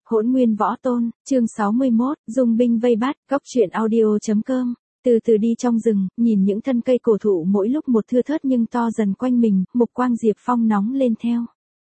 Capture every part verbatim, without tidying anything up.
Hỗn nguyên võ tôn, chương sáu mươi mốt, dung binh vây bắt, góc truyện audio.com. Từ từ đi trong rừng, nhìn những thân cây cổ thụ mỗi lúc một thưa thớt nhưng to dần quanh mình, mục quang Diệp Phong nóng lên theo.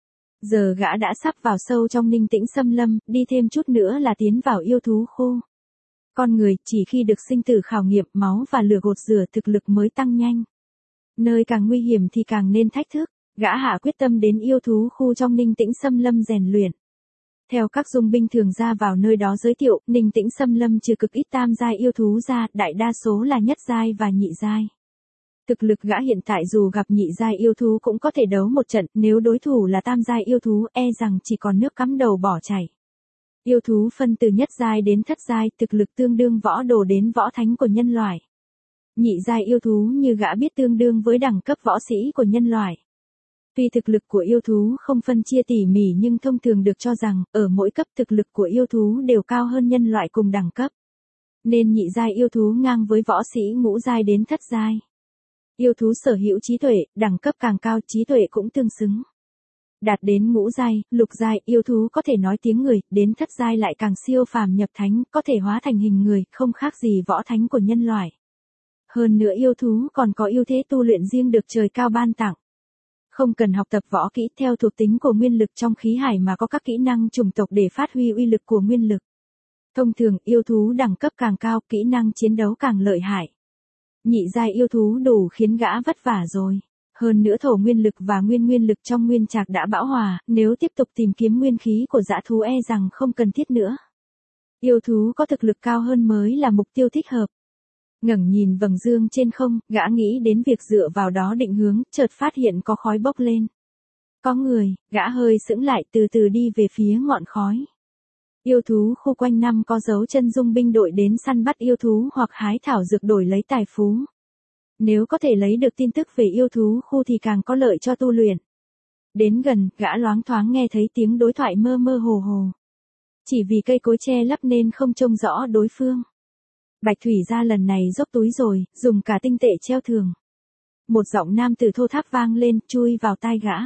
Giờ gã đã sắp vào sâu trong Ninh Tĩnh Xâm Lâm, đi thêm chút nữa là tiến vào yêu thú khu. Con người, chỉ khi được sinh tử khảo nghiệm, máu và lửa gột rửa thực lực mới tăng nhanh. Nơi càng nguy hiểm thì càng nên thách thức, gã hạ quyết tâm đến yêu thú khu trong Ninh Tĩnh Xâm Lâm rèn luyện. Theo các dung binh thường ra vào nơi đó giới thiệu, Ninh Tĩnh Xâm Lâm trừ cực ít tam giai yêu thú ra, đại đa số là nhất giai và nhị giai. Thực lực gã hiện tại dù gặp nhị giai yêu thú cũng có thể đấu một trận, nếu đối thủ là tam giai yêu thú e rằng chỉ còn nước cắm đầu bỏ chảy. Yêu thú phân từ nhất giai đến thất giai, thực lực tương đương võ đồ đến võ thánh của nhân loại. Nhị giai yêu thú như gã biết tương đương với đẳng cấp võ sĩ của nhân loại. Tuy thực lực của yêu thú không phân chia tỉ mỉ nhưng thông thường được cho rằng, ở mỗi cấp thực lực của yêu thú đều cao hơn nhân loại cùng đẳng cấp. Nên nhị giai yêu thú ngang với võ sĩ ngũ giai đến thất giai. Yêu thú sở hữu trí tuệ, đẳng cấp càng cao trí tuệ cũng tương xứng. Đạt đến ngũ giai, lục giai, yêu thú có thể nói tiếng người, đến thất giai lại càng siêu phàm nhập thánh, có thể hóa thành hình người, không khác gì võ thánh của nhân loại. Hơn nữa yêu thú còn có ưu thế tu luyện riêng được trời cao ban tặng. Không cần học tập võ kỹ theo thuộc tính của nguyên lực trong khí hải mà có các kỹ năng chủng tộc để phát huy uy lực của nguyên lực. Thông thường, yêu thú đẳng cấp càng cao, kỹ năng chiến đấu càng lợi hại. Nhị giai yêu thú đủ khiến gã vất vả rồi. Hơn nữa thổ nguyên lực và nguyên nguyên lực trong nguyên trạc đã bão hòa, nếu tiếp tục tìm kiếm nguyên khí của dã thú e rằng không cần thiết nữa. Yêu thú có thực lực cao hơn mới là mục tiêu thích hợp. Ngẩng nhìn vầng dương trên không, gã nghĩ đến việc dựa vào đó định hướng, chợt phát hiện có khói bốc lên. Có người, gã hơi sững lại từ từ đi về phía ngọn khói. Yêu thú khu quanh năm có dấu chân dung binh đội đến săn bắt yêu thú hoặc hái thảo dược đổi lấy tài phú. Nếu có thể lấy được tin tức về yêu thú khu thì càng có lợi cho tu luyện. Đến gần, gã loáng thoáng nghe thấy tiếng đối thoại mơ mơ hồ hồ. Chỉ vì cây cối che lấp nên không trông rõ đối phương. Bạch Thủy gia lần này dốc túi rồi, dùng cả tinh tệ treo thưởng. Một giọng nam tử thô tháp vang lên, chui vào tai gã.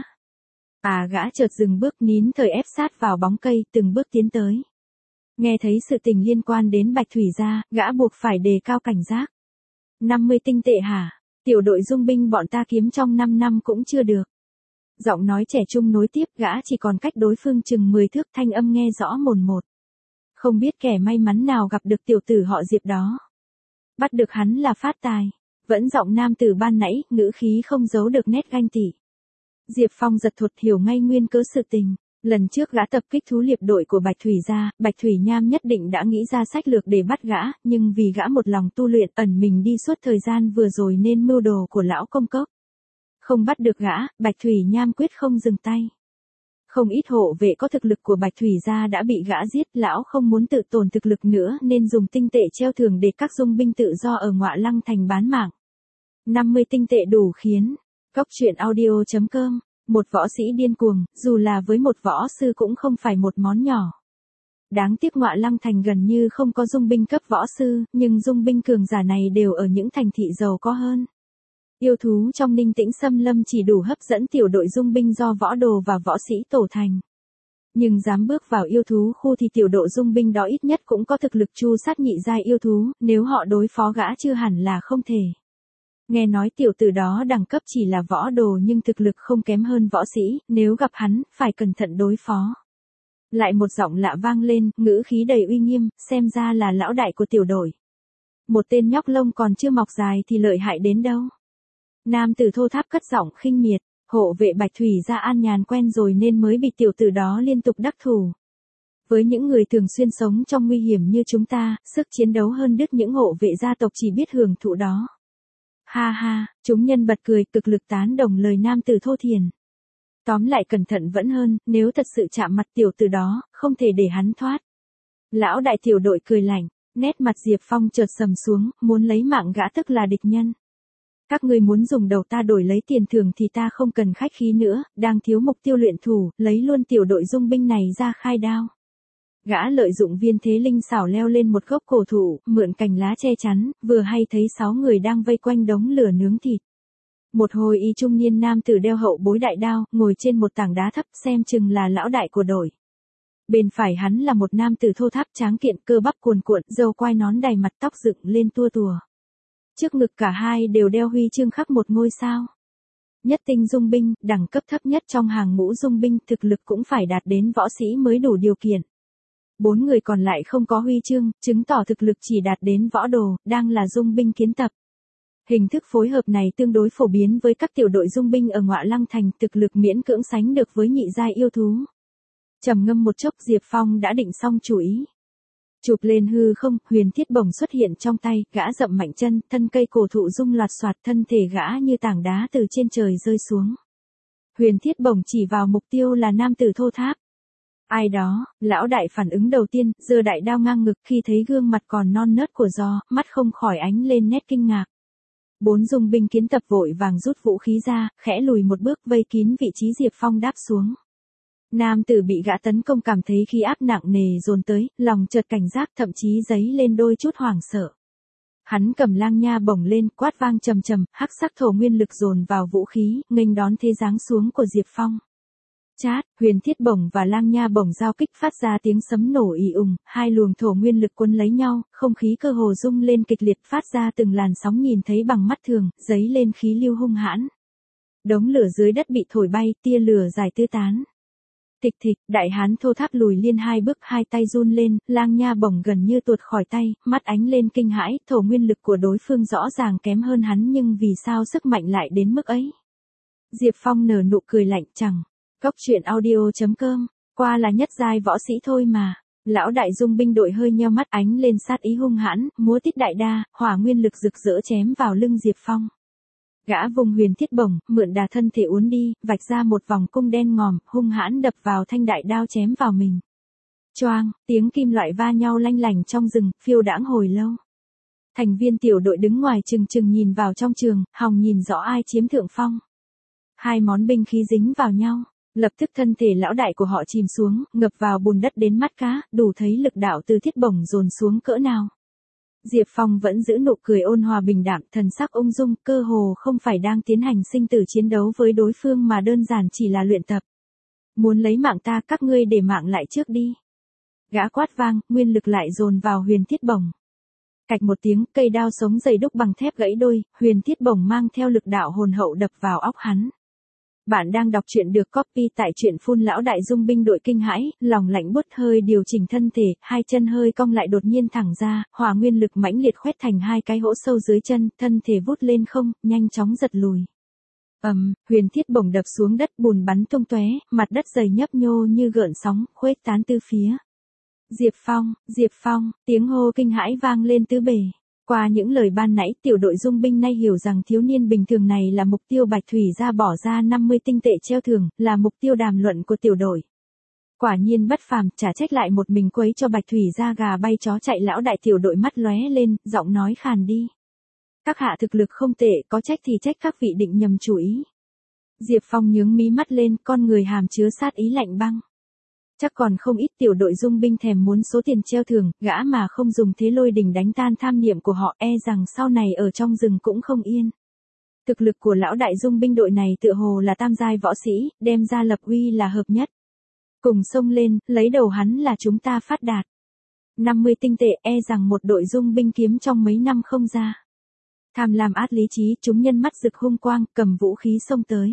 À gã chợt dừng bước nín thời ép sát vào bóng cây, từng bước tiến tới. Nghe thấy sự tình liên quan đến Bạch Thủy gia, gã buộc phải đề cao cảnh giác. năm mươi tinh tệ hả? Tiểu đội dung binh bọn ta kiếm trong năm năm cũng chưa được. Giọng nói trẻ trung nối tiếp, gã chỉ còn cách đối phương chừng mười thước, thanh âm nghe rõ mồn một. Không biết kẻ may mắn nào gặp được tiểu tử họ Diệp đó. Bắt được hắn là phát tài. Vẫn giọng nam tử ban nãy, ngữ khí không giấu được nét ganh tị. Diệp Phong giật thụt hiểu ngay nguyên cớ sự tình. Lần trước gã tập kích thú liệp đội của Bạch Thủy gia, Bạch Thủy Nham nhất định đã nghĩ ra sách lược để bắt gã, nhưng vì gã một lòng tu luyện ẩn mình đi suốt thời gian vừa rồi nên mưu đồ của lão công cốc. Không bắt được gã, Bạch Thủy Nham quyết không dừng tay. Không ít hộ vệ có thực lực của Bạch Thủy gia đã bị gã giết, lão không muốn tự tổn thực lực nữa nên dùng tinh tệ treo thưởng để các dung binh tự do ở Ngọa Lăng thành bán mạng. năm mươi tinh tệ đủ khiến. Góc truyện audio.com. Một võ sĩ điên cuồng, dù là với một võ sư cũng không phải một món nhỏ. Đáng tiếc Ngọa Lăng thành gần như không có dung binh cấp võ sư, nhưng dung binh cường giả này đều ở những thành thị giàu có hơn. Yêu thú trong Ninh Tĩnh Xâm Lâm chỉ đủ hấp dẫn tiểu đội dung binh do võ đồ và võ sĩ tổ thành. Nhưng dám bước vào yêu thú khu thì tiểu đội dung binh đó ít nhất cũng có thực lực tru sát nhị giai yêu thú, nếu họ đối phó gã chưa hẳn là không thể. Nghe nói tiểu tử đó đẳng cấp chỉ là võ đồ nhưng thực lực không kém hơn võ sĩ, nếu gặp hắn, phải cẩn thận đối phó. Lại một giọng lạ vang lên, ngữ khí đầy uy nghiêm, xem ra là lão đại của tiểu đội. Một tên nhóc lông còn chưa mọc dài thì lợi hại đến đâu. Nam tử thô tháp cất giọng khinh miệt, hộ vệ Bạch Thủy gia an nhàn quen rồi nên mới bị tiểu tử đó liên tục đắc thủ. Với những người thường xuyên sống trong nguy hiểm như chúng ta, sức chiến đấu hơn đứt những hộ vệ gia tộc chỉ biết hưởng thụ đó. Ha ha, chúng nhân bật cười, cực lực tán đồng lời nam tử thô thiền. Tóm lại cẩn thận vẫn hơn, nếu thật sự chạm mặt tiểu tử đó, không thể để hắn thoát. Lão đại tiểu đội cười lạnh, nét mặt Diệp Phong chợt sầm xuống, muốn lấy mạng gã tức là địch nhân. Các ngươi muốn dùng đầu ta đổi lấy tiền thưởng thì ta không cần khách khí nữa, đang thiếu mục tiêu luyện thủ, lấy luôn tiểu đội dung binh này ra khai đao. Gã lợi dụng viên thế linh xảo leo lên một gốc cổ thụ, mượn cành lá che chắn, vừa hay thấy sáu người đang vây quanh đống lửa nướng thịt. Một hồi y trung niên nam tử đeo hậu bối đại đao, ngồi trên một tảng đá thấp xem chừng là lão đại của đội. Bên phải hắn là một nam tử thô tháp tráng kiện, cơ bắp cuồn cuộn, râu quai nón đầy mặt, tóc dựng lên tua tùa. Trước ngực cả hai đều đeo huy chương khắc một ngôi sao. Nhất tinh dung binh, đẳng cấp thấp nhất trong hàng ngũ dung binh, thực lực cũng phải đạt đến võ sĩ mới đủ điều kiện. Bốn người còn lại không có huy chương, chứng tỏ thực lực chỉ đạt đến võ đồ, đang là dung binh kiến tập. Hình thức phối hợp này tương đối phổ biến với các tiểu đội dung binh ở Ngọa Lăng Thành, thực lực miễn cưỡng sánh được với nhị giai yêu thú. Trầm ngâm một chốc, Diệp Phong đã định xong chủ ý. Chụp lên hư không, huyền thiết bổng xuất hiện trong tay, gã dậm mạnh chân, thân cây cổ thụ rung loạt soạt, thân thể gã như tảng đá từ trên trời rơi xuống. Huyền thiết bổng chỉ vào mục tiêu là nam tử thô tháp. Ai đó, lão đại phản ứng đầu tiên, giơ đại đao ngang ngực, khi thấy gương mặt còn non nớt của Gió, mắt không khỏi ánh lên nét kinh ngạc. Bốn dung binh kiến tập vội vàng rút vũ khí ra, khẽ lùi một bước, vây kín vị trí Diệp Phong đáp xuống. Nam tử bị gã tấn công cảm thấy khí áp nặng nề dồn tới, lòng chợt cảnh giác, thậm chí dấy lên đôi chút hoảng sợ. Hắn cầm lang nha bổng lên, quát vang trầm trầm, hắc sắc thổ nguyên lực dồn vào vũ khí, nghênh đón thế giáng xuống của Diệp Phong. Chát, huyền thiết bổng và lang nha bổng giao kích phát ra tiếng sấm nổ ì ùng, hai luồng thổ nguyên lực cuốn lấy nhau, không khí cơ hồ rung lên kịch liệt, phát ra từng làn sóng nhìn thấy bằng mắt thường, dấy lên khí lưu hung hãn. Đống lửa dưới đất bị thổi bay, tia lửa dài tứ tán. Thịch thịch, đại hán thô tháp lùi liên hai bước, hai tay run lên, lang nha bổng gần như tuột khỏi tay, mắt ánh lên kinh hãi, thổ nguyên lực của đối phương rõ ràng kém hơn hắn nhưng vì sao sức mạnh lại đến mức ấy. Diệp Phong nở nụ cười lạnh, chẳng. Cốc truyện audio chấm com, qua là nhất giai võ sĩ thôi mà. Lão đại dung binh đội hơi nheo mắt, ánh lên sát ý hung hãn, múa tít đại đa, hỏa nguyên lực rực rỡ chém vào lưng Diệp Phong. Gã vùng huyền thiết bổng, mượn đà thân thể uốn đi, vạch ra một vòng cung đen ngòm, hung hãn đập vào thanh đại đao chém vào mình. Choang, tiếng kim loại va nhau lanh lảnh trong rừng, phiêu đãng hồi lâu. Thành viên tiểu đội đứng ngoài chừng chừng nhìn vào trong trường, hòng nhìn rõ ai chiếm thượng phong. Hai món binh khí dính vào nhau, lập tức thân thể lão đại của họ chìm xuống, ngập vào bùn đất đến mắt cá, đủ thấy lực đạo từ thiết bổng dồn xuống cỡ nào. Diệp Phong vẫn giữ nụ cười ôn hòa bình đạm, thần sắc ung dung, cơ hồ không phải đang tiến hành sinh tử chiến đấu với đối phương mà đơn giản chỉ là luyện tập. Muốn lấy mạng ta, các ngươi để mạng lại trước đi. Gã quát vang, nguyên lực lại dồn vào huyền thiết bổng. Cạch một tiếng, cây đao sống dày đúc bằng thép gãy đôi, huyền thiết bổng mang theo lực đạo hồn hậu đập vào óc hắn. Bạn đang đọc truyện được copy tại truyện phun lão đại dung binh đội kinh hãi, lòng lạnh buốt, hơi điều chỉnh thân thể, hai chân hơi cong lại đột nhiên thẳng ra, hỏa nguyên lực mãnh liệt khoét thành hai cái hỗ sâu dưới chân, thân thể vút lên không, nhanh chóng giật lùi. Ầm, um, huyền thiết bổng đập xuống đất, bùn bắn tung tóe, mặt đất dày nhấp nhô như gợn sóng, khuếch tán tứ phía. Diệp Phong, Diệp Phong, tiếng hô kinh hãi vang lên tứ bề. Qua những lời ban nãy, tiểu đội dung binh nay hiểu rằng thiếu niên bình thường này là mục tiêu Bạch Thủy Gia bỏ ra năm mươi tinh tệ treo thưởng, là mục tiêu đàm luận của tiểu đội. Quả nhiên bất phàm, chả trách lại một mình quấy cho Bạch Thủy Gia gà bay chó chạy. Lão đại tiểu đội mắt lóe lên, giọng nói khàn đi. Các hạ thực lực không tệ, có trách thì trách các vị định nhầm chủ ý. Diệp Phong nhướng mí mắt lên, con người hàm chứa sát ý lạnh băng. Chắc còn không ít tiểu đội dung binh thèm muốn số tiền treo thưởng, gã mà không dùng thế lôi đình đánh tan tham niệm của họ, e rằng sau này ở trong rừng cũng không yên. Thực lực của lão đại dung binh đội này tựa hồ là tam giai võ sĩ, đem ra lập uy là hợp nhất. Cùng xông lên, lấy đầu hắn là chúng ta phát đạt. năm mươi tinh tệ, e rằng một đội dung binh kiếm trong mấy năm không ra. Tham lam át lý trí, chúng nhân mắt rực hung quang, cầm vũ khí xông tới.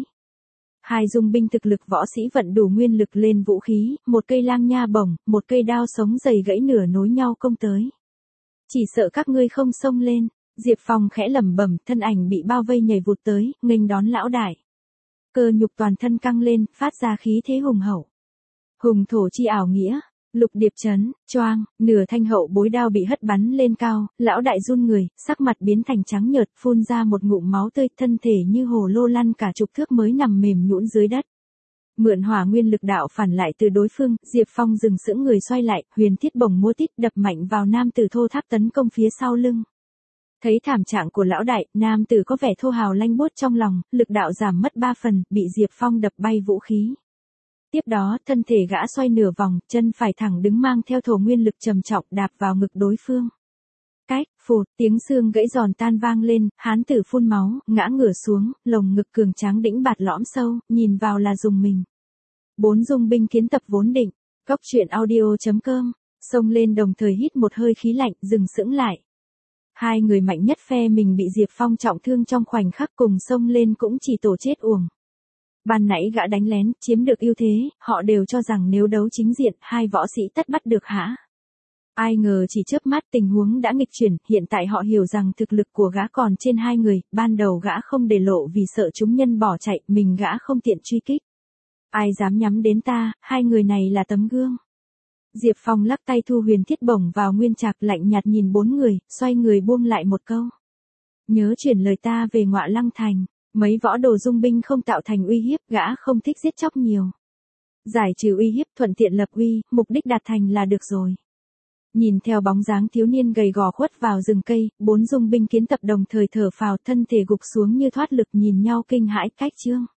Hai dung binh thực lực võ sĩ vận đủ nguyên lực lên vũ khí, một cây lang nha bổng, một cây đao sống dày gãy nửa nối nhau công tới. Chỉ sợ các ngươi không xông lên, Diệp Phong khẽ lẩm bẩm, thân ảnh bị bao vây nhảy vụt tới, nghênh đón lão đại. Cơ nhục toàn thân căng lên, phát ra khí thế hùng hậu. Hùng thổ chi ảo nghĩa, lục điệp chấn, choang, nửa thanh hậu bối đao bị hất bắn lên cao, lão đại run người, sắc mặt biến thành trắng nhợt, phun ra một ngụm máu tươi, thân thể như hồ lô lăn cả chục thước mới nằm mềm nhũn dưới đất. Mượn hỏa nguyên lực đạo phản lại từ đối phương, Diệp Phong dừng sững người xoay lại, huyền thiết bổng múa tít đập mạnh vào nam tử thô tháp tấn công phía sau lưng. Thấy thảm trạng của lão đại, nam tử có vẻ thô hào lanh buốt trong lòng, lực đạo giảm mất ba phần, bị Diệp Phong đập bay vũ khí. Tiếp đó, thân thể gã xoay nửa vòng, chân phải thẳng đứng mang theo thổ nguyên lực trầm trọng đạp vào ngực đối phương. Cách, phụt, tiếng xương gãy giòn tan vang lên, hán tử phun máu, ngã ngửa xuống, lồng ngực cường tráng đĩnh bạt lõm sâu, nhìn vào là dùng mình. Bốn dung binh kiến tập vốn định Cốc truyện audio.com, xông lên đồng thời hít một hơi khí lạnh, dừng sững lại. Hai người mạnh nhất phe mình bị Diệp Phong trọng thương trong khoảnh khắc cùng xông lên cũng chỉ tổ chết uổng. Ban nãy gã đánh lén, chiếm được ưu thế, họ đều cho rằng nếu đấu chính diện, hai võ sĩ tất bắt được hả. Ai ngờ chỉ chớp mắt tình huống đã nghịch chuyển, hiện tại họ hiểu rằng thực lực của gã còn trên hai người, ban đầu gã không để lộ vì sợ chúng nhân bỏ chạy, mình gã không tiện truy kích. Ai dám nhắm đến ta, hai người này là tấm gương. Diệp Phong lắc tay thu huyền thiết bổng vào nguyên trạc lạnh nhạt nhìn bốn người, xoay người buông lại một câu. Nhớ chuyển lời ta về Ngọa Lăng Thành, mấy võ đồ dung binh không tạo thành uy hiếp, gã không thích giết chóc nhiều. Giải trừ uy hiếp thuận tiện lập uy, mục đích đạt thành là được rồi. Nhìn theo bóng dáng thiếu niên gầy gò khuất vào rừng cây, bốn dung binh kiến tập đồng thời thở phào thân thể gục xuống như thoát lực nhìn nhau kinh hãi cách chương.